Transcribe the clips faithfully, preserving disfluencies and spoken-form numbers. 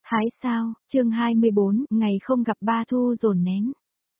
Hái sao, chương hai mươi bốn, ngày không gặp ba thu dồn nén.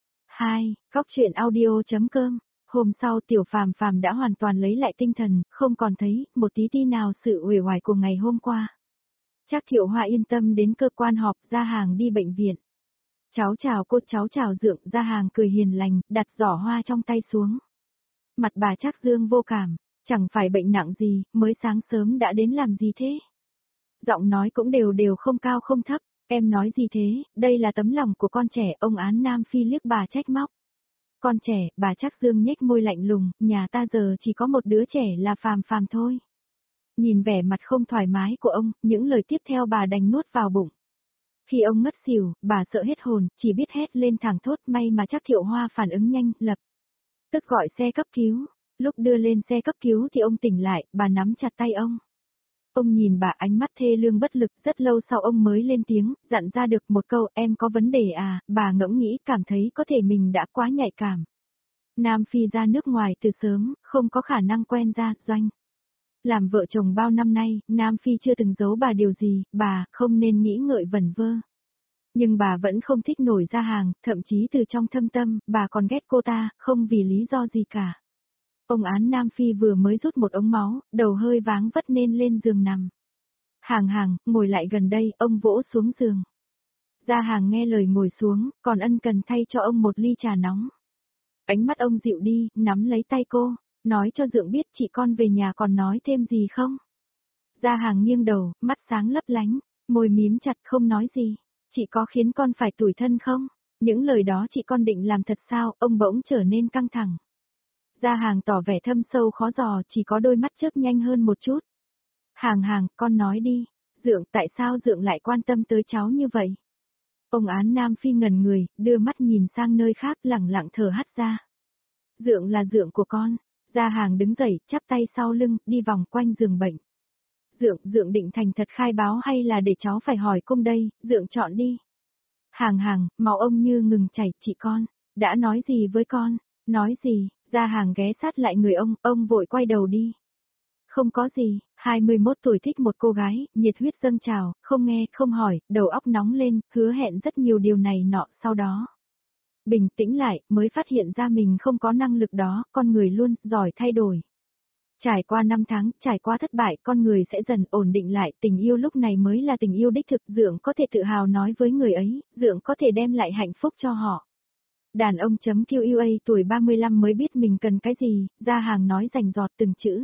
hai, Góc truyện audio.com. Hôm sau Tiểu Phàm Phàm đã hoàn toàn lấy lại tinh thần, không còn thấy một tí ti nào sự uể oải của ngày hôm qua. Trác Thiệu Hoa yên tâm đến cơ quan họp, Gia Hàng đi bệnh viện. Cháu chào cô, cháu chào Dượng, Gia Hàng cười hiền lành, đặt giỏ hoa trong tay xuống. Mặt bà Trác Dương vô cảm, chẳng phải bệnh nặng gì, mới sáng sớm đã đến làm gì thế? Giọng nói cũng đều đều không cao không thấp, em nói gì thế, đây là tấm lòng của con trẻ, ông Án Nam Phi liếc bà trách móc. Con trẻ, bà Trác Dương nhếch môi lạnh lùng, nhà ta giờ chỉ có một đứa trẻ là Phàm Phàm thôi. Nhìn vẻ mặt không thoải mái của ông, những lời tiếp theo bà đành nuốt vào bụng. Khi ông ngất xỉu, bà sợ hết hồn, chỉ biết hét lên thẳng thốt, may mà Trác Thiệu Hoa phản ứng nhanh, lập tức gọi xe cấp cứu. Lúc đưa lên xe cấp cứu thì ông tỉnh lại, bà nắm chặt tay ông. Ông nhìn bà ánh mắt thê lương bất lực, rất lâu sau ông mới lên tiếng, dặn ra được một câu, em có vấn đề à, bà ngẫm nghĩ cảm thấy có thể mình đã quá nhạy cảm. Nam Phi ra nước ngoài từ sớm, không có khả năng quen Gia Doanh. Làm vợ chồng bao năm nay, Nam Phi chưa từng giấu bà điều gì, bà không nên nghĩ ngợi vẩn vơ. Nhưng bà vẫn không thích nổi Gia Hàng, thậm chí từ trong thâm tâm, bà còn ghét cô ta, không vì lý do gì cả. Ông Án Nam Phi vừa mới rút một ống máu, đầu hơi váng vất nên lên giường nằm. Hàng Hàng, ngồi lại gần đây, ông vỗ xuống giường. Gia Hàng nghe lời ngồi xuống, còn ân cần thay cho ông một ly trà nóng. Ánh mắt ông dịu đi, nắm lấy tay cô, nói cho Dượng biết chị con về nhà còn nói thêm gì không? Gia Hàng nghiêng đầu, mắt sáng lấp lánh, môi mím chặt không nói gì. Chị có khiến con phải tủi thân không? Những lời đó chị con định làm thật sao? Ông bỗng trở nên căng thẳng. Gia Hàng tỏ vẻ thâm sâu khó dò, chỉ có đôi mắt chớp nhanh hơn một chút. Hàng Hàng, con nói đi, Dượng, tại sao Dượng lại quan tâm tới cháu như vậy? Ông Án Nam Phi ngẩn người, đưa mắt nhìn sang nơi khác, lẳng lặng thở hắt ra. Dượng là Dượng của con. Gia Hàng đứng dậy, chắp tay sau lưng, đi vòng quanh giường bệnh. Dượng, Dượng định thành thật khai báo hay là để cháu phải hỏi cung đây, Dượng chọn đi. Hàng Hàng, máu ông như ngừng chảy, chị con, đã nói gì với con, nói gì? Gia Hàng ghé sát lại người ông, ông vội quay đầu đi. Không có gì, hai mươi mốt tuổi thích một cô gái, nhiệt huyết dâng trào, không nghe, không hỏi, đầu óc nóng lên, hứa hẹn rất nhiều điều này nọ, sau đó. Bình tĩnh lại, mới phát hiện ra mình không có năng lực đó, con người luôn, giỏi thay đổi. Trải qua năm tháng, trải qua thất bại, con người sẽ dần ổn định lại, tình yêu lúc này mới là tình yêu đích thực, Dượng có thể tự hào nói với người ấy, Dượng có thể đem lại hạnh phúc cho họ. Đàn ông chấm quy a tuổi ba mươi lăm mới biết mình cần cái gì, Gia Hàng nói rành rọt từng chữ.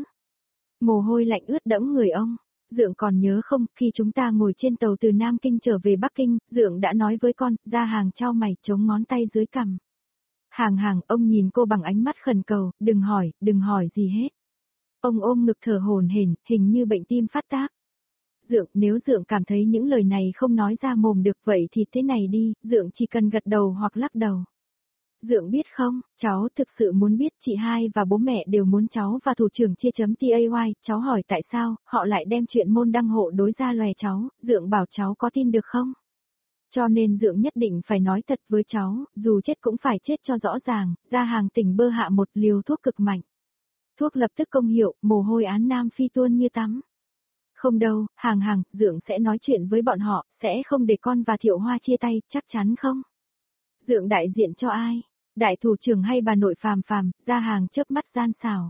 Mồ hôi lạnh ướt đẫm người ông. Dượng còn nhớ không, khi chúng ta ngồi trên tàu từ Nam Kinh trở về Bắc Kinh, Dượng đã nói với con, Gia Hàng trao mày chống ngón tay dưới cằm. Hàng Hàng, ông nhìn cô bằng ánh mắt khẩn cầu, đừng hỏi, đừng hỏi gì hết. Ông ôm ngực thở hổn hển, hình như bệnh tim phát tác. Dượng, nếu Dượng cảm thấy những lời này không nói ra mồm được vậy thì thế này đi, Dượng chỉ cần gật đầu hoặc lắc đầu. Dượng biết không, cháu thực sự muốn biết, chị hai và bố mẹ đều muốn cháu và thủ trưởng chia chấm tay, cháu hỏi tại sao, họ lại đem chuyện môn đăng hộ đối ra lòe cháu, Dượng bảo cháu có tin được không? Cho nên Dượng nhất định phải nói thật với cháu, dù chết cũng phải chết cho rõ ràng, Gia Hàng tỉnh bơ hạ một liều thuốc cực mạnh. Thuốc lập tức công hiệu, mồ hôi Án Nam Phi tuôn như tắm. Không đâu, Hàng Hàng, Dượng sẽ nói chuyện với bọn họ, sẽ không để con và Thiệu Hoa chia tay, chắc chắn không? Dượng đại diện cho ai? Đại thủ trưởng hay bà nội Phàm Phàm? Gia Hàng chớp mắt gian xảo.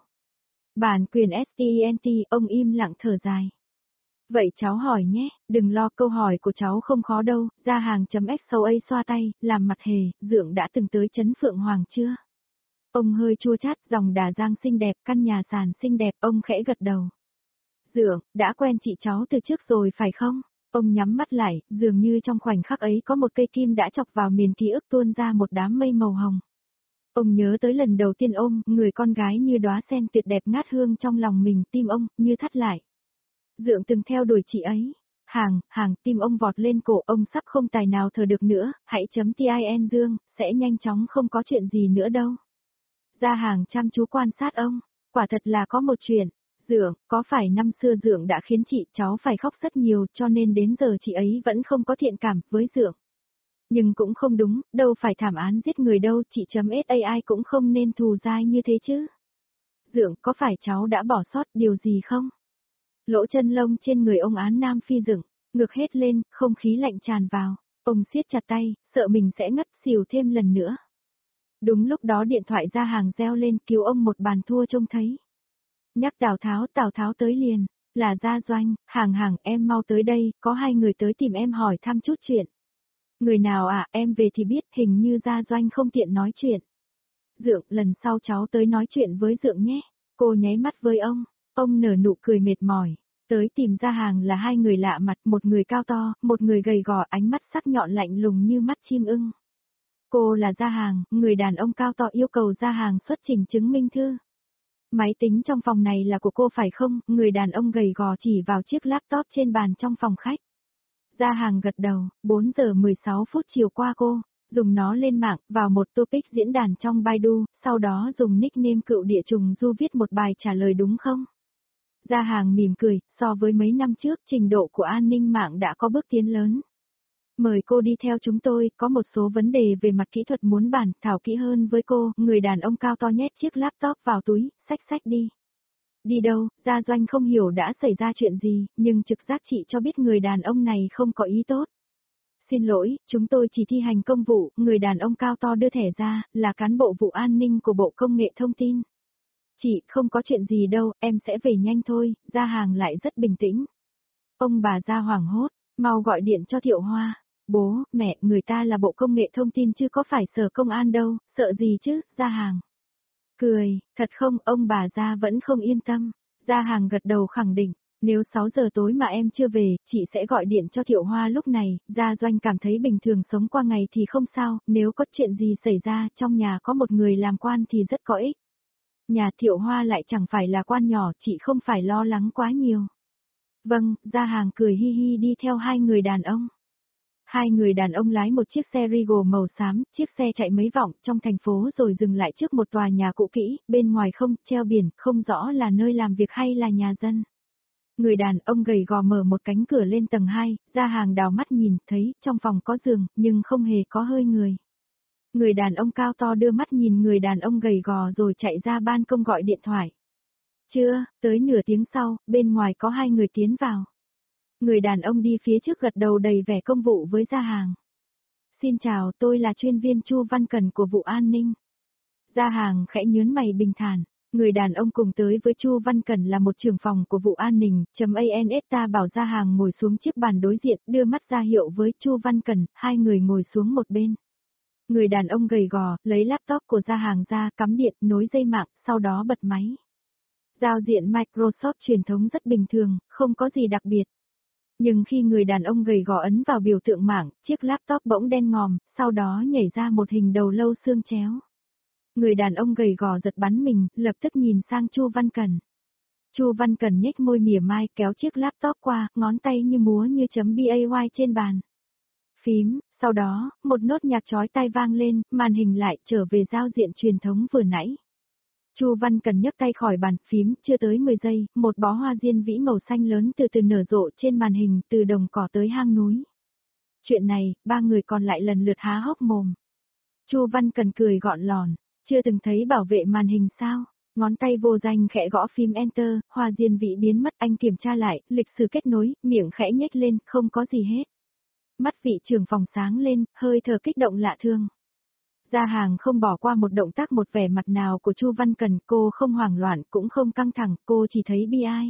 Bản quyền stent, ông im lặng thở dài. Vậy cháu hỏi nhé, đừng lo, câu hỏi của cháu không khó đâu. Gia Hàng chấm xoa xoa tay, làm mặt hề, Dượng đã từng tới trấn Phượng Hoàng chưa? Ông hơi chua chát, dòng Đà Giang xinh đẹp, căn nhà sàn xinh đẹp, ông khẽ gật đầu. Dượng, đã quen chị cháu từ trước rồi phải không? Ông nhắm mắt lại, dường như trong khoảnh khắc ấy có một cây kim đã chọc vào miền ký ức, tuôn ra một đám mây màu hồng. Ông nhớ tới lần đầu tiên ôm, người con gái như đóa sen tuyệt đẹp ngát hương trong lòng mình, tim ông, như thắt lại. Dượng từng theo đuổi chị ấy. Hàng, Hàng, tim ông vọt lên cổ, ông sắp không tài nào thở được nữa, hãy chấm tin Dương, sẽ nhanh chóng không có chuyện gì nữa đâu. Gia Hàng chăm chú quan sát ông, quả thật là có một chuyện. Dượng, có phải năm xưa Dượng đã khiến chị cháu phải khóc rất nhiều cho nên đến giờ chị ấy vẫn không có thiện cảm với Dượng? Nhưng cũng không đúng, đâu phải thảm án giết người đâu, chị chấm sai cũng không nên thù dai như thế chứ. Dượng, có phải cháu đã bỏ sót điều gì không? Lỗ chân lông trên người ông Án Nam Phi dựng, Ngực hết lên, không khí lạnh tràn vào. Ông siết chặt tay, sợ mình sẽ ngất xỉu thêm lần nữa. Đúng lúc đó điện thoại ra hàng reo lên cứu ông một bàn thua trông thấy. Nhắc Tào Tháo, Tào Tháo tới liền. Là Gia Doanh, hàng hàng em mau tới đây, có hai người tới tìm em hỏi thăm chút chuyện. Người nào à, em về thì biết, hình như Gia Doanh không tiện nói chuyện. Dượng, lần sau cháu tới nói chuyện với Dượng nhé. Cô nháy mắt với ông, ông nở nụ cười mệt mỏi. Tới tìm ra hàng là hai người lạ mặt, một người cao to, một người gầy gò, ánh mắt sắc nhọn lạnh lùng như mắt chim ưng. Cô là Gia Hàng, người đàn ông cao to yêu cầu Gia Hàng xuất trình chứng minh thư. Máy tính trong phòng này là của cô phải không? Người đàn ông gầy gò chỉ vào chiếc laptop trên bàn trong phòng khách. Gia Hàng gật đầu, bốn giờ mười sáu phút chiều qua cô, dùng nó lên mạng, vào một topic diễn đàn trong Baidu, sau đó dùng nickname cựu địa trùng du viết một bài trả lời đúng không? Gia Hàng mỉm cười, so với mấy năm trước trình độ của an ninh mạng đã có bước tiến lớn. Mời cô đi theo chúng tôi, có một số vấn đề về mặt kỹ thuật muốn bàn thảo kỹ hơn với cô, người đàn ông cao to nhét chiếc laptop vào túi, xách xách đi. Đi đâu, Gia Doanh không hiểu đã xảy ra chuyện gì, nhưng trực giác chị cho biết người đàn ông này không có ý tốt. Xin lỗi, chúng tôi chỉ thi hành công vụ, người đàn ông cao to đưa thẻ ra, là cán bộ vụ an ninh của Bộ Công nghệ Thông tin. Chị, không có chuyện gì đâu, em sẽ về nhanh thôi, Gia Hàng lại rất bình tĩnh. Ông bà Gia hoảng hốt, mau gọi điện cho Thiệu Hoa. Bố, mẹ, người ta là Bộ Công nghệ Thông tin chứ có phải Sở Công an đâu, sợ gì chứ, Gia Hàng. Cười, thật không, ông bà Gia vẫn không yên tâm. Gia Hàng gật đầu khẳng định, nếu sáu giờ tối mà em chưa về, chị sẽ gọi điện cho Thiệu Hoa lúc này. Gia Doanh cảm thấy bình thường sống qua ngày thì không sao, nếu có chuyện gì xảy ra, trong nhà có một người làm quan thì rất có ích. Nhà Thiệu Hoa lại chẳng phải là quan nhỏ, chị không phải lo lắng quá nhiều. Vâng, Gia Hàng cười hi hi đi theo hai người đàn ông. Hai người đàn ông lái một chiếc xe Regal màu xám, chiếc xe chạy mấy vòng trong thành phố rồi dừng lại trước một tòa nhà cũ kỹ, bên ngoài không treo biển, không rõ là nơi làm việc hay là nhà dân. Người đàn ông gầy gò mở một cánh cửa lên tầng hai, Gia Hàng đào mắt nhìn, thấy trong phòng có giường, nhưng không hề có hơi người. Người đàn ông cao to đưa mắt nhìn người đàn ông gầy gò rồi chạy ra ban công gọi điện thoại. Chưa, tới nửa tiếng sau, bên ngoài có hai người tiến vào. Người đàn ông đi phía trước gật đầu đầy vẻ công vụ với Gia Hàng. Xin chào, tôi là chuyên viên Chu Văn Cần của vụ an ninh. Gia Hàng khẽ nhớn mày bình thản. Người đàn ông cùng tới với Chu Văn Cần là một trưởng phòng của vụ an ninh, chấm ans ta bảo Gia Hàng ngồi xuống chiếc bàn đối diện, đưa mắt ra hiệu với Chu Văn Cần, hai người ngồi xuống một bên. Người đàn ông gầy gò, lấy laptop của Gia Hàng ra, cắm điện, nối dây mạng, sau đó bật máy. Giao diện Microsoft truyền thống rất bình thường, không có gì đặc biệt. Nhưng khi người đàn ông gầy gò ấn vào biểu tượng mạng, chiếc laptop bỗng đen ngòm, sau đó nhảy ra một hình đầu lâu xương chéo. Người đàn ông gầy gò giật bắn mình, lập tức nhìn sang Chu Văn Cần. Chu Văn Cần nhếch môi mỉa mai kéo chiếc laptop qua, ngón tay như múa như chấm bay trên bàn. Phím, sau đó, một nốt nhạc chói tai vang lên, màn hình lại trở về giao diện truyền thống vừa nãy. Chu Văn Cần nhấc tay khỏi bàn phím, chưa tới mười giây, một bó hoa diên vĩ màu xanh lớn từ từ nở rộ trên màn hình, từ đồng cỏ tới hang núi. Chuyện này, ba người còn lại lần lượt há hốc mồm. Chu Văn Cần cười gọn lòn, chưa từng thấy bảo vệ màn hình sao? Ngón tay vô danh khẽ gõ phím Enter, hoa diên vĩ biến mất, anh kiểm tra lại, lịch sử kết nối, miệng khẽ nhếch lên, không có gì hết. Mắt vị trưởng phòng sáng lên, hơi thở kích động lạ thường. Gia Hàng không bỏ qua một động tác một vẻ mặt nào của Chu Văn Cần, cô không hoảng loạn cũng không căng thẳng, cô chỉ thấy bi ai.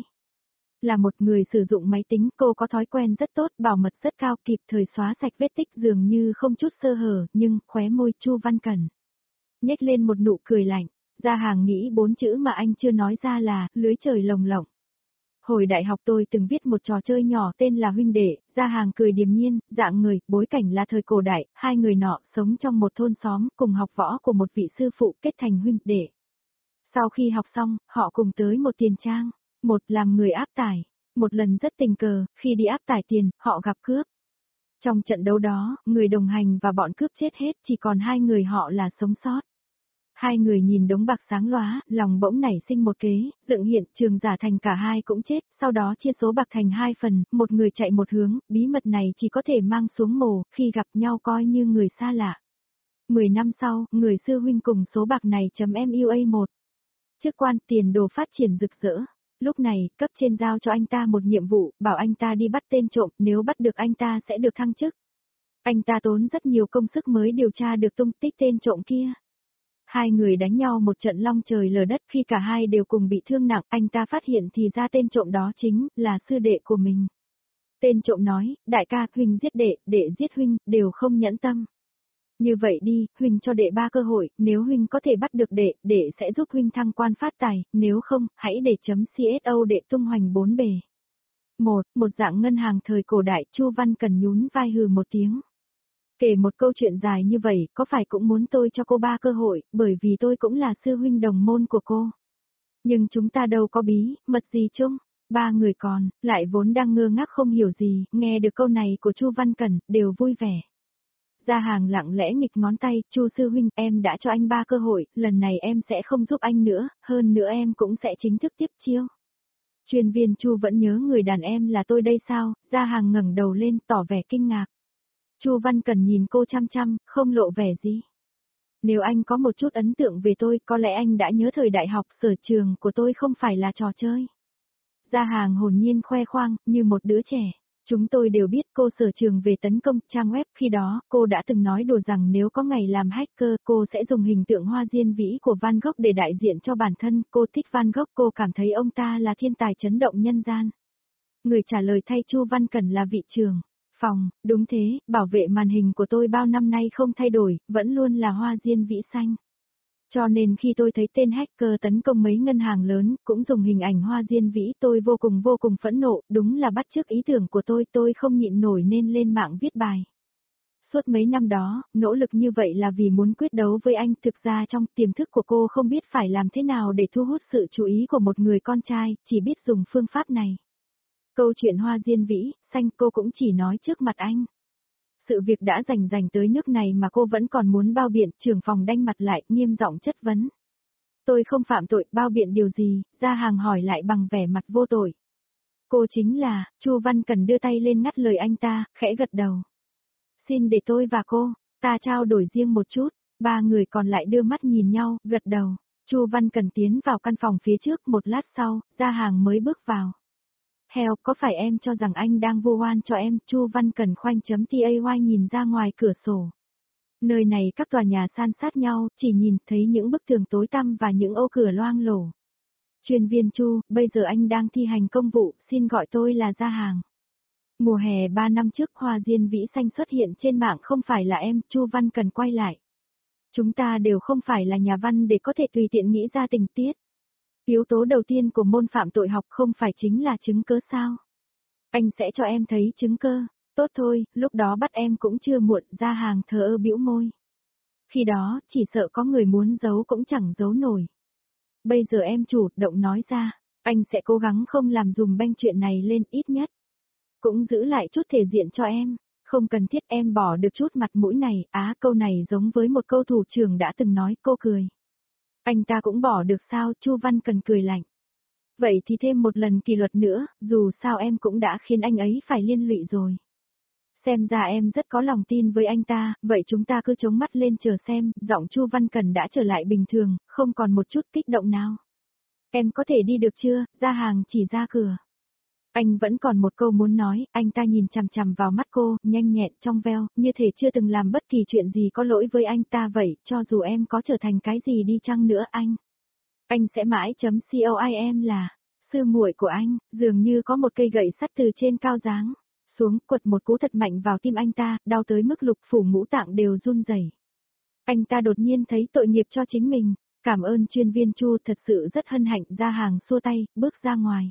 Là một người sử dụng máy tính, cô có thói quen rất tốt, bảo mật rất cao, kịp thời xóa sạch vết tích dường như không chút sơ hở, nhưng khóe môi Chu Văn Cần nhếch lên một nụ cười lạnh. Gia Hàng nghĩ bốn chữ mà anh chưa nói ra là lưới trời lồng lộng. Hồi đại học tôi từng viết một trò chơi nhỏ tên là huynh đệ, Gia Hàng cười điềm nhiên, dạng người, bối cảnh là thời cổ đại, hai người nọ sống trong một thôn xóm, cùng học võ của một vị sư phụ kết thành huynh đệ. Sau khi học xong, họ cùng tới một tiền trang, một làm người áp tải, một lần rất tình cờ, khi đi áp tải tiền, họ gặp cướp. Trong trận đấu đó, người đồng hành và bọn cướp chết hết, chỉ còn hai người họ là sống sót. Hai người nhìn đống bạc sáng lóa, lòng bỗng nảy sinh một kế, dựng hiện trường giả thành cả hai cũng chết, sau đó chia số bạc thành hai phần, một người chạy một hướng, bí mật này chỉ có thể mang xuống mồ, khi gặp nhau coi như người xa lạ. Mười năm sau, người sư huynh cùng số bạc này chấm em u a một. Chức quan tiền đồ phát triển rực rỡ. Lúc này, cấp trên giao cho anh ta một nhiệm vụ, bảo anh ta đi bắt tên trộm, nếu bắt được anh ta sẽ được thăng chức. Anh ta tốn rất nhiều công sức mới điều tra được tung tích tên trộm kia. Hai người đánh nhau một trận long trời lở đất, khi cả hai đều cùng bị thương nặng, anh ta phát hiện thì ra tên trộm đó chính là sư đệ của mình. Tên trộm nói, đại ca, huynh giết đệ, đệ giết huynh, đều không nhẫn tâm. Như vậy đi, huynh cho đệ ba cơ hội, nếu huynh có thể bắt được đệ, đệ sẽ giúp huynh thăng quan phát tài, nếu không, hãy để chấm xô đệ tung hoành bốn bề. Một, một dạng ngân hàng thời cổ đại, Chu Văn Cần nhún vai hừ một tiếng. Kể một câu chuyện dài như vậy, có phải cũng muốn tôi cho cô ba cơ hội, bởi vì tôi cũng là sư huynh đồng môn của cô. Nhưng chúng ta đâu có bí, mật gì chung. Ba người còn, lại vốn đang ngơ ngác không hiểu gì, nghe được câu này của Chu Văn Cẩn, đều vui vẻ. Gia Hàng lặng lẽ nghịch ngón tay, Chu sư huynh, em đã cho anh ba cơ hội, lần này em sẽ không giúp anh nữa, hơn nữa em cũng sẽ chính thức tiếp chiêu. Chuyên viên Chu vẫn nhớ người đàn em là tôi đây sao? Gia Hàng ngẩng đầu lên, tỏ vẻ kinh ngạc. Chu Văn Cẩn nhìn cô chăm chăm, không lộ vẻ gì. Nếu anh có một chút ấn tượng về tôi, có lẽ anh đã nhớ thời đại học sở trường của tôi không phải là trò chơi. Gia Hàng hồn nhiên khoe khoang, như một đứa trẻ. Chúng tôi đều biết cô sở trường về tấn công trang web, khi đó, cô đã từng nói đùa rằng nếu có ngày làm hacker, cô sẽ dùng hình tượng Hoa Diên Vĩ của Van Gogh để đại diện cho bản thân, cô thích Van Gogh, cô cảm thấy ông ta là thiên tài chấn động nhân gian. Người trả lời thay Chu Văn Cẩn là vị trưởng phòng, đúng thế, bảo vệ màn hình của tôi bao năm nay không thay đổi, vẫn luôn là Hoa Diên Vĩ xanh. Cho nên khi tôi thấy tên hacker tấn công mấy ngân hàng lớn, cũng dùng hình ảnh Hoa Diên Vĩ, tôi vô cùng vô cùng phẫn nộ, đúng là bắt chước ý tưởng của tôi, tôi không nhịn nổi nên lên mạng viết bài. Suốt mấy năm đó, nỗ lực như vậy là vì muốn quyết đấu với anh, thực ra trong tiềm thức của cô không biết phải làm thế nào để thu hút sự chú ý của một người con trai, chỉ biết dùng phương pháp này. Câu chuyện Hoa Diên Vĩ, xanh cô cũng chỉ nói trước mặt anh. Sự việc đã rành rành tới nước này mà cô vẫn còn muốn bao biện, trưởng phòng đanh mặt lại, nghiêm giọng chất vấn. Tôi không phạm tội, bao biện điều gì? Gia Hàng hỏi lại bằng vẻ mặt vô tội. Cô chính là, Chu Văn Cần đưa tay lên ngắt lời anh ta, khẽ gật đầu. Xin để tôi và cô, ta trao đổi riêng một chút, ba người còn lại đưa mắt nhìn nhau, gật đầu. Chu Văn Cần tiến vào căn phòng phía trước, một lát sau, Gia Hàng mới bước vào. Heo, có phải em cho rằng anh đang vu oan cho em? Chu Văn Cần khoanh chấm tay nhìn ra ngoài cửa sổ. Nơi này các tòa nhà san sát nhau, chỉ nhìn thấy những bức tường tối tăm và những ô cửa loang lổ. Chuyên viên Chu, bây giờ anh đang thi hành công vụ, xin gọi tôi là Gia Hàng. Mùa hè ba năm trước Hoa Diên Vĩ xanh xuất hiện trên mạng không phải là em, Chu Văn Cần quay lại. Chúng ta đều không phải là nhà văn để có thể tùy tiện nghĩ ra tình tiết. Yếu tố đầu tiên của môn phạm tội học không phải chính là chứng cớ sao? Anh sẽ cho em thấy chứng cơ. Tốt thôi, lúc đó bắt em cũng chưa muộn. Gia Hàng thờ ơ bĩu môi. Khi đó, chỉ sợ có người muốn giấu cũng chẳng giấu nổi. Bây giờ em chủ động nói ra, anh sẽ cố gắng không làm dùm beng chuyện này lên, ít nhất. Cũng giữ lại chút thể diện cho em. Không cần thiết em bỏ được chút mặt mũi này. Á, câu này giống với một câu thủ trưởng đã từng nói. Cô cười. Anh ta cũng bỏ được sao? Chu Văn Cần cười lạnh. Vậy thì thêm một lần kỷ luật nữa, dù sao em cũng đã khiến anh ấy phải liên lụy rồi. Xem ra em rất có lòng tin với anh ta, vậy chúng ta cứ chống mắt lên chờ xem. Giọng Chu Văn Cần đã trở lại bình thường, không còn một chút kích động nào. Em có thể đi được chưa? Gia Hàng chỉ ra cửa. Anh vẫn còn một câu muốn nói, anh ta nhìn chằm chằm vào mắt cô, nhanh nhẹn trong veo, như thể chưa từng làm bất kỳ chuyện gì có lỗi với anh ta vậy, cho dù em có trở thành cái gì đi chăng nữa anh. Anh sẽ mãi chấm com là, sư muội của anh, dường như có một cây gậy sắt từ trên cao giáng xuống, quật một cú thật mạnh vào tim anh ta, đau tới mức lục phủ ngũ tạng đều run rẩy. Anh ta đột nhiên thấy tội nghiệp cho chính mình, cảm ơn chuyên viên Chu, thật sự rất hân hạnh. Gia Hàng xua tay, bước ra ngoài.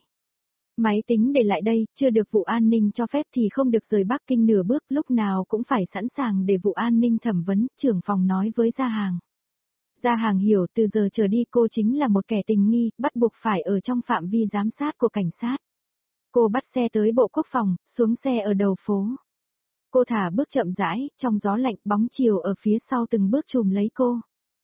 Máy tính để lại đây, chưa được vụ an ninh cho phép thì không được rời Bắc Kinh nửa bước, lúc nào cũng phải sẵn sàng để vụ an ninh thẩm vấn, trưởng phòng nói với Gia Hàng. Gia Hàng hiểu từ giờ trở đi cô chính là một kẻ tình nghi, bắt buộc phải ở trong phạm vi giám sát của cảnh sát. Cô bắt xe tới Bộ Quốc phòng, xuống xe ở đầu phố. Cô thả bước chậm rãi, trong gió lạnh, bóng chiều ở phía sau từng bước chùm lấy cô.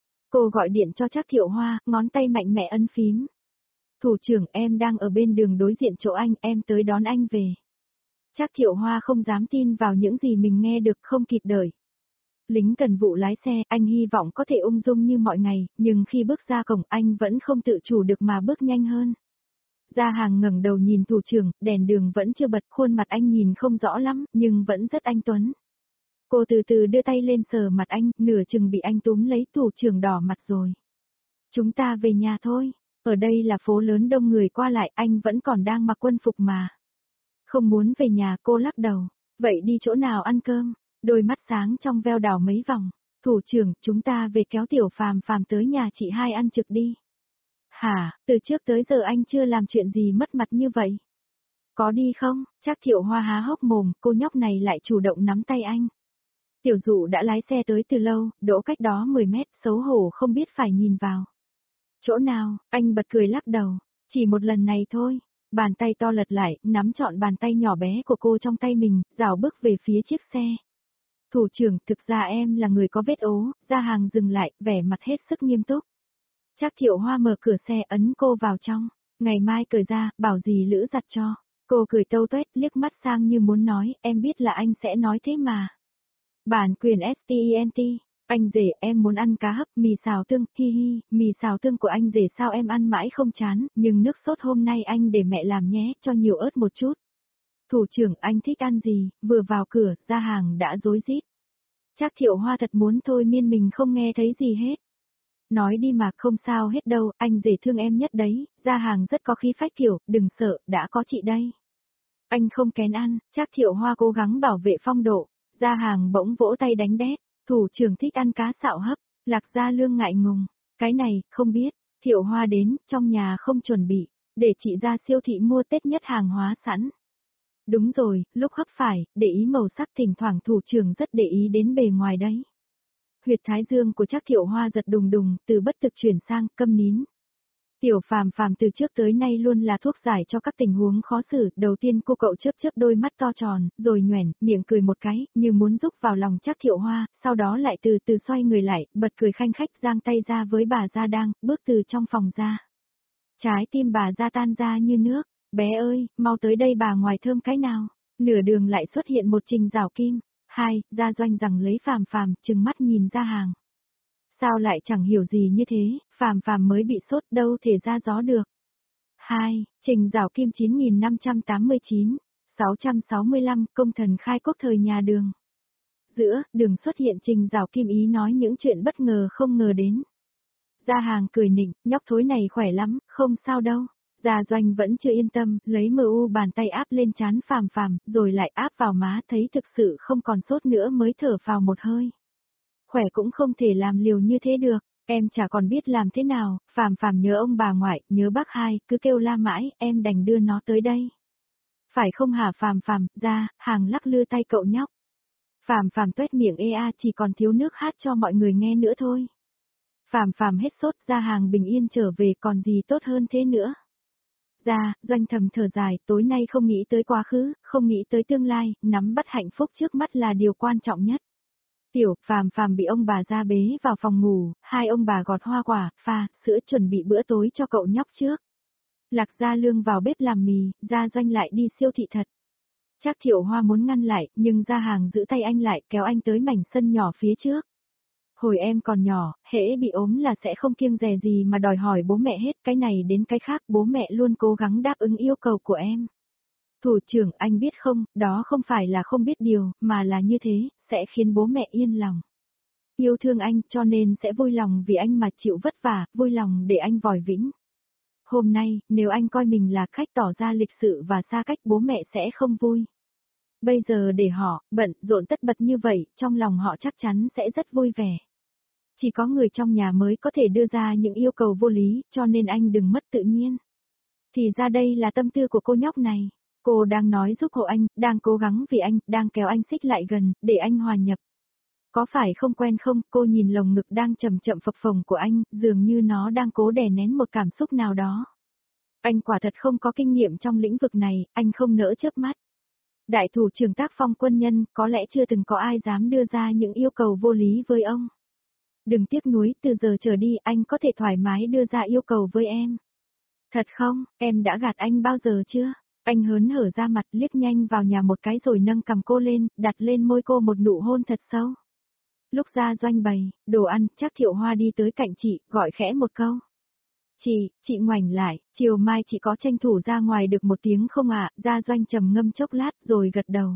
Cô gọi điện cho Trác Thiệu Hoa, ngón tay mạnh mẽ ấn phím. Thủ trưởng, em đang ở bên đường đối diện chỗ anh, em tới đón anh về. Trác Thiệu Hoa không dám tin vào những gì mình nghe được, không kịp đợi. Lính cần vụ lái xe, anh hy vọng có thể ung dung như mọi ngày, nhưng khi bước ra cổng anh vẫn không tự chủ được mà bước nhanh hơn. Gia Hàng ngẩng đầu nhìn thủ trưởng, đèn đường vẫn chưa bật, khuôn mặt anh nhìn không rõ lắm, nhưng vẫn rất anh tuấn. Cô từ từ đưa tay lên sờ mặt anh, nửa chừng bị anh túm lấy, thủ trưởng đỏ mặt rồi. Chúng ta về nhà thôi, ở đây là phố lớn đông người qua lại, anh vẫn còn đang mặc quân phục mà. Không muốn về nhà, cô lắc đầu. Vậy đi chỗ nào ăn cơm? Đôi mắt sáng trong veo đảo mấy vòng. Thủ trưởng, chúng ta về kéo Tiểu Phàm Phàm tới nhà chị hai ăn trực đi. Hả, từ trước tới giờ anh chưa làm chuyện gì mất mặt như vậy. Có đi không? Chắc Thiệu Hoa há hốc mồm, cô nhóc này lại chủ động nắm tay anh. Tiểu Dụ đã lái xe tới từ lâu, đỗ cách đó mười mét, xấu hổ không biết phải nhìn vào. Chỗ nào? Anh bật cười lắc đầu. Chỉ một lần này thôi. Bàn tay to lật lại, nắm trọn bàn tay nhỏ bé của cô trong tay mình, rảo bước về phía chiếc xe. Thủ trưởng, thực ra em là người có vết ố. Gia Hàng dừng lại, vẻ mặt hết sức nghiêm túc. Trác Thiệu Hoa mở cửa xe ấn cô vào trong. Ngày mai cởi ra, bảo gì Lữ giặt cho. Cô cười tâu tuét, liếc mắt sang như muốn nói, em biết là anh sẽ nói thế mà. Bản quyền stent, anh rể em muốn ăn cá hấp, mì xào tương, hi hi, mì xào tương của anh rể sao em ăn mãi không chán, nhưng nước sốt hôm nay anh để mẹ làm nhé, cho nhiều ớt một chút. Thủ trưởng, anh thích ăn gì? Vừa vào cửa, Gia Hàng đã rối rít. Trác Thiệu Hoa thật muốn thôi miên mình không nghe thấy gì hết. Nói đi mà, không sao hết đâu, anh rể thương em nhất đấy. Gia Hàng rất có khí phách kiểu, đừng sợ, đã có chị đây. Anh không kén ăn. Trác Thiệu Hoa cố gắng bảo vệ phong độ. Gia Hàng bỗng vỗ tay đánh đét. Thủ trưởng thích ăn cá xạo hấp. Lạc Gia Lương ngại ngùng. Cái này, không biết. Thiệu Hoa đến, trong nhà không chuẩn bị. Để chị ra siêu thị mua Tết nhất hàng hóa sẵn. Đúng rồi, lúc hấp phải, để ý màu sắc, thỉnh thoảng thủ trưởng rất để ý đến bề ngoài đấy. Huyệt thái dương của Trác Thiệu Hoa giật đùng đùng, từ bất thực chuyển sang câm nín. Tiểu Phàm Phàm từ trước tới nay luôn là thuốc giải cho các tình huống khó xử, đầu tiên cô cậu chớp chớp đôi mắt to tròn, rồi nhoẻn, miệng cười một cái, như muốn rúc vào lòng Trác Thiệu Hoa, sau đó lại từ từ xoay người lại, bật cười khanh khách, giang tay ra với bà Gia đang, bước từ trong phòng ra. Trái tim bà Gia tan ra như nước, bé ơi, mau tới đây bà ngoài thơm cái nào. Nửa đường lại xuất hiện một Trình Giảo Kim. Hai, Gia Doanh rằng lấy Phàm Phàm, trừng mắt nhìn Gia Hàng. Sao lại chẳng hiểu gì như thế, Phàm Phàm mới bị sốt đâu thể ra gió được. Hai, Trình Giảo Kim chín nghìn năm trăm tám mươi chín, sáu trăm sáu mươi lăm, công thần khai quốc thời nhà Đường. Giữa, Đường xuất hiện Trình Giảo Kim ý nói những chuyện bất ngờ không ngờ đến. Gia Hàng cười nịnh, nhóc thối này khỏe lắm, không sao đâu. Gia Doanh vẫn chưa yên tâm, lấy mờ u bàn tay áp lên trán Phàm Phàm, rồi lại áp vào má, thấy thực sự không còn sốt nữa mới thở phào một hơi. Khỏe cũng không thể làm liều như thế được, em chả còn biết làm thế nào, Phàm Phàm nhớ ông bà ngoại, nhớ bác hai, cứ kêu la mãi, em đành đưa nó tới đây. Phải không hả Phàm Phàm? Ra, Hàng lắc lư tay cậu nhóc. Phàm Phàm tuét miệng ê a, chỉ còn thiếu nước hát cho mọi người nghe nữa thôi. Phàm Phàm hết sốt, Gia Hàng bình yên trở về, còn gì tốt hơn thế nữa. Gia, Doanh thầm thở dài, tối nay không nghĩ tới quá khứ, không nghĩ tới tương lai, nắm bắt hạnh phúc trước mắt là điều quan trọng nhất. Tiểu Phàm Phàm bị ông bà Gia bế vào phòng ngủ, hai ông bà gọt hoa quả, pha, sữa chuẩn bị bữa tối cho cậu nhóc trước. Lạc Gia Lương vào bếp làm mì, Gia Doanh lại đi siêu thị thật. Trác Thiệu Hoa muốn ngăn lại, nhưng Gia Hàng giữ tay anh lại, kéo anh tới mảnh sân nhỏ phía trước. Hồi em còn nhỏ, hễ bị ốm là sẽ không kiêng dè gì mà đòi hỏi bố mẹ hết, cái này đến cái khác, bố mẹ luôn cố gắng đáp ứng yêu cầu của em. Thủ trưởng, anh biết không, đó không phải là không biết điều, mà là như thế, sẽ khiến bố mẹ yên lòng. Yêu thương anh, cho nên sẽ vui lòng vì anh mà chịu vất vả, vui lòng để anh vòi vĩnh. Hôm nay, nếu anh coi mình là khách tỏ ra lịch sự và xa cách, bố mẹ sẽ không vui. Bây giờ để họ, bận, rộn tất bật như vậy, trong lòng họ chắc chắn sẽ rất vui vẻ. Chỉ có người trong nhà mới có thể đưa ra những yêu cầu vô lý, cho nên anh đừng mất tự nhiên. Thì ra đây là tâm tư của cô nhóc này. Cô đang nói giúp hộ anh, đang cố gắng vì anh, đang kéo anh xích lại gần, để anh hòa nhập. Có phải không quen không? Cô nhìn lồng ngực đang chậm chậm phập phồng của anh, dường như nó đang cố đè nén một cảm xúc nào đó. Anh quả thật không có kinh nghiệm trong lĩnh vực này, anh không nỡ chớp mắt. Đại thủ trưởng tác phong quân nhân, có lẽ chưa từng có ai dám đưa ra những yêu cầu vô lý với ông. Đừng tiếc nuối, từ giờ trở đi anh có thể thoải mái đưa ra yêu cầu với em. Thật không, em đã gạt anh bao giờ chưa? Anh hớn hở ra mặt, liếc nhanh vào nhà một cái rồi nâng cầm cô lên, đặt lên môi cô một nụ hôn thật sâu. Lúc Gia Doanh bày đồ ăn, Trác Thiệu Hoa đi tới cạnh chị, gọi khẽ một câu. Chị, chị ngoảnh lại, chiều mai chị có tranh thủ ra ngoài được một tiếng không ạ? Gia Doanh trầm ngâm chốc lát rồi gật đầu.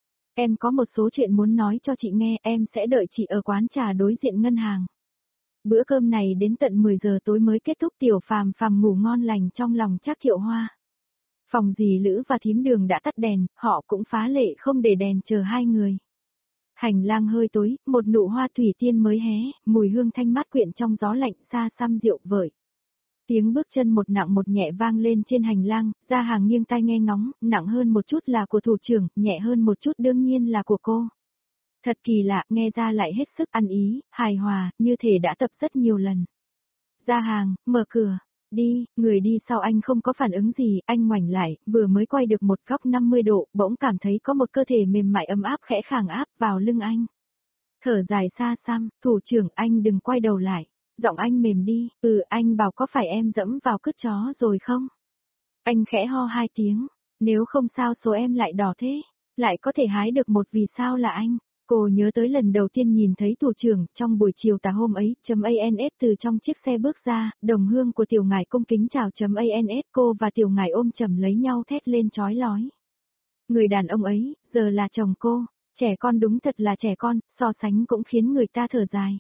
Em có một số chuyện muốn nói cho chị nghe, em sẽ đợi chị ở quán trà đối diện ngân hàng. Bữa cơm này đến tận mười giờ tối mới kết thúc. Tiểu Phàm Phàm ngủ ngon lành trong lòng Trác Thiệu Hoa. Phòng dì Lữ và thím Đường đã tắt đèn, họ cũng phá lệ không để đèn chờ hai người. Hành lang hơi tối, một nụ hoa thủy tiên mới hé, mùi hương thanh mát quyện trong gió lạnh xa xăm rượu vợi. Tiếng bước chân một nặng một nhẹ vang lên trên hành lang, Gia Hàng nghiêng tai nghe ngóng, nặng hơn một chút là của thủ trưởng, nhẹ hơn một chút đương nhiên là của cô. Thật kỳ lạ, nghe ra lại hết sức ăn ý, hài hòa, như thể đã tập rất nhiều lần. Gia Hàng, mở cửa, đi, người đi sau anh không có phản ứng gì, anh ngoảnh lại, vừa mới quay được một góc năm mươi độ, bỗng cảm thấy có một cơ thể mềm mại ấm áp khẽ khàng áp vào lưng anh. Thở dài xa xăm, thủ trưởng anh đừng quay đầu lại. Giọng anh mềm đi, ừ anh bảo có phải em dẫm vào cứt chó rồi không? Anh khẽ ho hai tiếng, nếu không sao số em lại đỏ thế, lại có thể hái được một vì sao là anh. Cô nhớ tới lần đầu tiên nhìn thấy thủ trưởng trong buổi chiều tà hôm ấy, chấm ans từ trong chiếc xe bước ra, đồng hương của tiểu ngài cung kính chào chấm ans cô và tiểu ngài ôm chầm lấy nhau thét lên chói lói. Người đàn ông ấy, giờ là chồng cô, trẻ con đúng thật là trẻ con, so sánh cũng khiến người ta thở dài.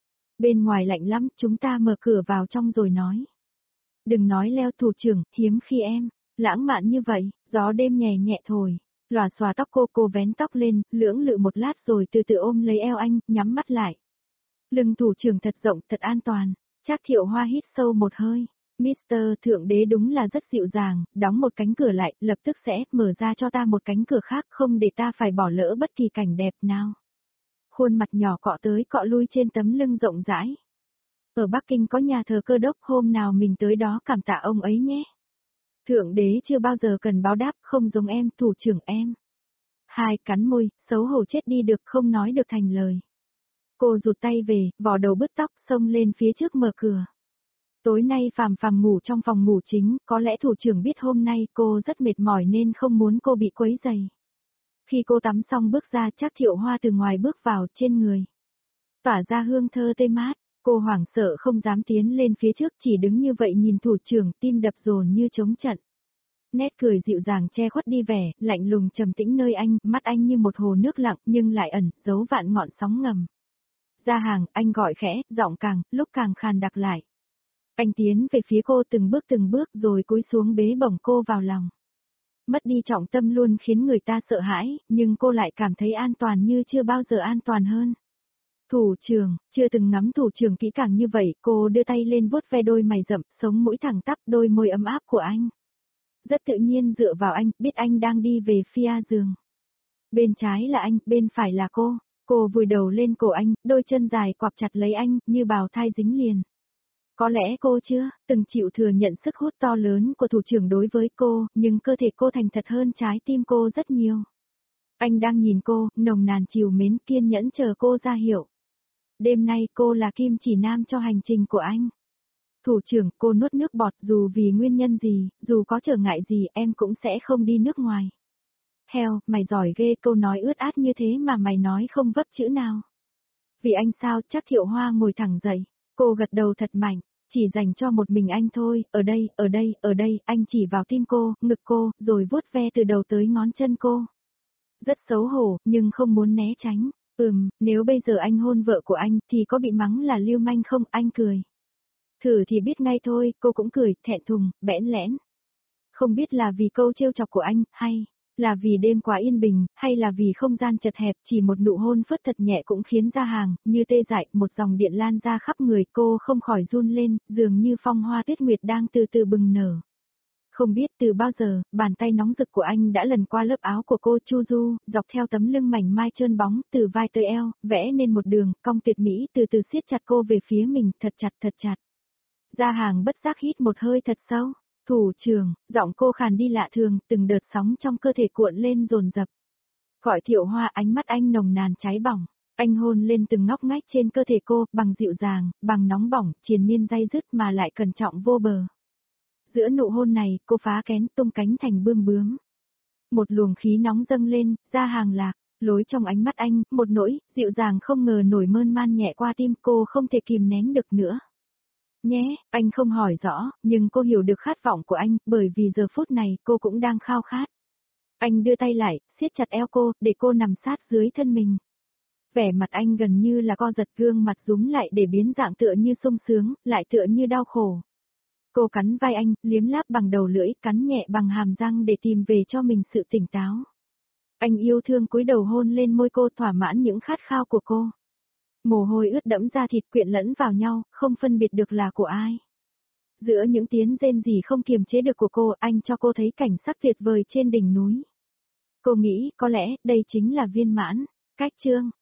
Bên ngoài lạnh lắm, chúng ta mở cửa vào trong rồi nói. Đừng nói leo thủ trưởng, hiếm khi em, lãng mạn như vậy, gió đêm nhẹ nhẹ thổi, lòa xòa tóc cô cô vén tóc lên, lưỡng lự một lát rồi từ từ ôm lấy eo anh, nhắm mắt lại. Lưng thủ trưởng thật rộng, thật an toàn, Trác Thiệu Hoa hít sâu một hơi. mít tơ Thượng Đế đúng là rất dịu dàng, đóng một cánh cửa lại, lập tức sẽ mở ra cho ta một cánh cửa khác không để ta phải bỏ lỡ bất kỳ cảnh đẹp nào. Khuôn mặt nhỏ cọ tới cọ lui trên tấm lưng rộng rãi. Ở Bắc Kinh có nhà thờ Cơ Đốc, hôm nào mình tới đó cảm tạ ông ấy nhé. Thượng Đế chưa bao giờ cần báo đáp, không giống em, thủ trưởng em. Hai cắn môi, xấu hổ chết đi được không nói được thành lời. Cô rụt tay về, vò đầu bứt tóc, xông lên phía trước mở cửa. Tối nay Phàm Phàm ngủ trong phòng ngủ chính, có lẽ thủ trưởng biết hôm nay cô rất mệt mỏi nên không muốn cô bị quấy rầy. Khi cô tắm xong bước ra, Trác Thiệu Hoa từ ngoài bước vào, trên người tỏa ra hương thơ tê mát, cô hoảng sợ không dám tiến lên phía trước, chỉ đứng như vậy nhìn thủ trưởng, tim đập dồn như trống trận. Nét cười dịu dàng che khuất đi vẻ, lạnh lùng trầm tĩnh nơi anh, mắt anh như một hồ nước lặng nhưng lại ẩn giấu vạn ngọn sóng ngầm. Gia Hàng, anh gọi khẽ, giọng càng lúc càng khàn đặc lại. Anh tiến về phía cô từng bước từng bước rồi cúi xuống bế bổng cô vào lòng. Mất đi trọng tâm luôn khiến người ta sợ hãi, nhưng cô lại cảm thấy an toàn như chưa bao giờ an toàn hơn. Thủ trưởng, chưa từng ngắm thủ trưởng kỹ càng như vậy, cô đưa tay lên vuốt ve đôi mày rậm, sống mũi thẳng tắp, đôi môi ấm áp của anh. Rất tự nhiên dựa vào anh, biết anh đang đi về phía giường. Bên trái là anh, bên phải là cô. Cô vùi đầu lên cổ anh, đôi chân dài quặp chặt lấy anh, như bào thai dính liền. Có lẽ cô chưa từng chịu thừa nhận sức hút to lớn của thủ trưởng đối với cô, nhưng cơ thể cô thành thật hơn trái tim cô rất nhiều. Anh đang nhìn cô, nồng nàn chiều mến kiên nhẫn chờ cô ra hiệu. Đêm nay cô là kim chỉ nam cho hành trình của anh. Thủ trưởng, cô nuốt nước bọt, dù vì nguyên nhân gì, dù có trở ngại gì em cũng sẽ không đi nước ngoài. Heo, mày giỏi ghê, câu nói ướt át như thế mà mày nói không vấp chữ nào. Vì anh sao? Trác Thiệu Hoa ngồi thẳng dậy, cô gật đầu thật mạnh, chỉ dành cho một mình anh thôi, ở đây, ở đây, ở đây, anh chỉ vào tim cô, ngực cô, rồi vuốt ve từ đầu tới ngón chân cô. Rất xấu hổ, nhưng không muốn né tránh. Ừm, nếu bây giờ anh hôn vợ của anh, thì có bị mắng là lưu manh không? Anh cười. Thử thì biết ngay thôi, cô cũng cười, thẹn thùng, bẽn lẽn. Không biết là vì câu trêu chọc của anh, hay là vì đêm quá yên bình, hay là vì không gian chật hẹp, chỉ một nụ hôn phớt thật nhẹ cũng khiến Gia Hàng, như tê dại, một dòng điện lan ra khắp người, cô không khỏi run lên, dường như phong hoa tuyết nguyệt đang từ từ bừng nở. Không biết từ bao giờ, bàn tay nóng rực của anh đã lần qua lớp áo của cô chu du, dọc theo tấm lưng mảnh mai trơn bóng, từ vai tới eo, vẽ nên một đường, cong tuyệt mỹ, từ từ siết chặt cô về phía mình, thật chặt thật chặt. Gia Hàng bất giác hít một hơi thật sâu. Thủ trưởng, giọng cô khàn đi lạ thường, từng đợt sóng trong cơ thể cuộn lên dồn dập. Gọi Thiệu Hoa, ánh mắt anh nồng nàn cháy bỏng. Anh hôn lên từng ngóc ngách trên cơ thể cô, bằng dịu dàng, bằng nóng bỏng, triền miên day dứt mà lại cẩn trọng vô bờ. Giữa nụ hôn này, cô phá kén tung cánh thành bươm bướm. Một luồng khí nóng dâng lên, Gia Hàng lạc, lối trong ánh mắt anh, một nỗi, dịu dàng không ngờ nổi mơn man nhẹ qua tim cô không thể kìm nén được nữa. Nhé, anh không hỏi rõ, nhưng cô hiểu được khát vọng của anh, bởi vì giờ phút này cô cũng đang khao khát. Anh đưa tay lại, siết chặt eo cô, để cô nằm sát dưới thân mình. Vẻ mặt anh gần như là co giật, gương mặt rúm lại để biến dạng tựa như sung sướng, lại tựa như đau khổ. Cô cắn vai anh, liếm láp bằng đầu lưỡi, cắn nhẹ bằng hàm răng để tìm về cho mình sự tỉnh táo. Anh yêu thương cúi đầu hôn lên môi cô, thỏa mãn những khát khao của cô. Mồ hôi ướt đẫm da thịt quyện lẫn vào nhau, không phân biệt được là của ai. Giữa những tiếng rên rỉ không kiềm chế được của cô, anh cho cô thấy cảnh sắc tuyệt vời trên đỉnh núi. Cô nghĩ, có lẽ, đây chính là viên mãn. Cách chương